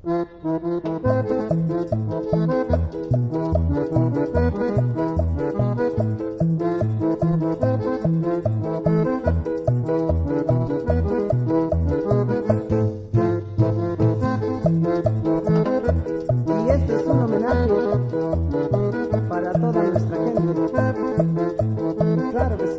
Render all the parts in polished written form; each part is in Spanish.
Y este es un homenaje para toda nuestra gente. Claro que sí.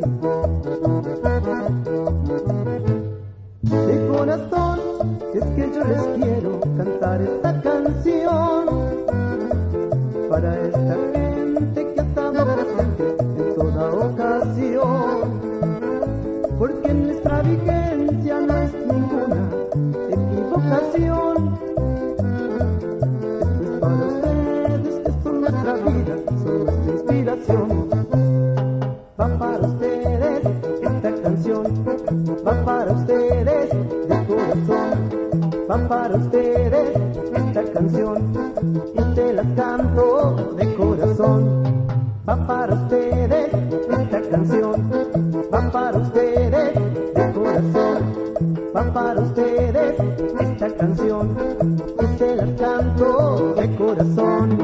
De corazón, es que yo les quiero cantar esta canción para esta gente que ha estado presente en toda ocasión, porque nuestra vigencia no es ninguna equivocación. Esto es para ustedes que son nuestra vida, son nuestra inspiración. Va para ustedes esta canción, va para ustedes de corazón, va para ustedes esta canción y te la canto de corazón. Va para ustedes esta canción, va para ustedes de corazón, va para ustedes esta canción y se la canto de corazón.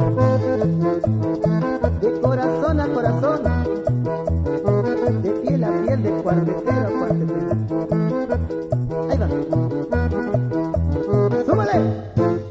De corazón a corazón, de piel a piel, de cuartetero a cuartetero. Ahí va. ¡Súmale!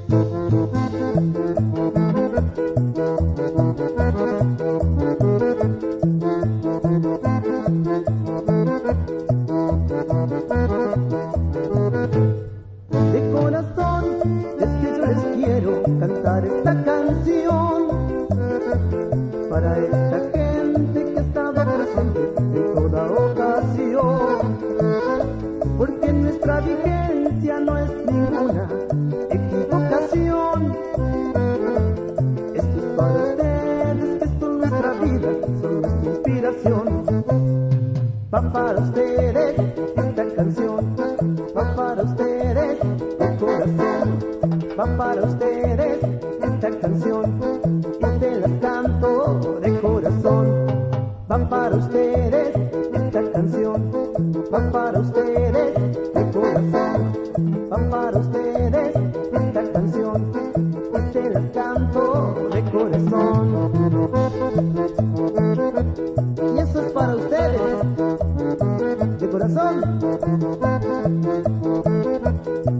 De corazón, es que yo les quiero cantar esta canción para esta gente que ha estado presente en toda ocasión, porque nuestra vigencia no es ninguna equivocación. Esto es para ustedes que son nuestra vida, son nuestra inspiración. Va para ustedes esta canción, va para ustedes de corazón, va para ustedes esta canción y te las canto de corazón. Va para ustedes esta canción, va para ustedes de corazón, va para ustedes esta canción y te las canto de corazón. Y eso es para ustedes de corazón.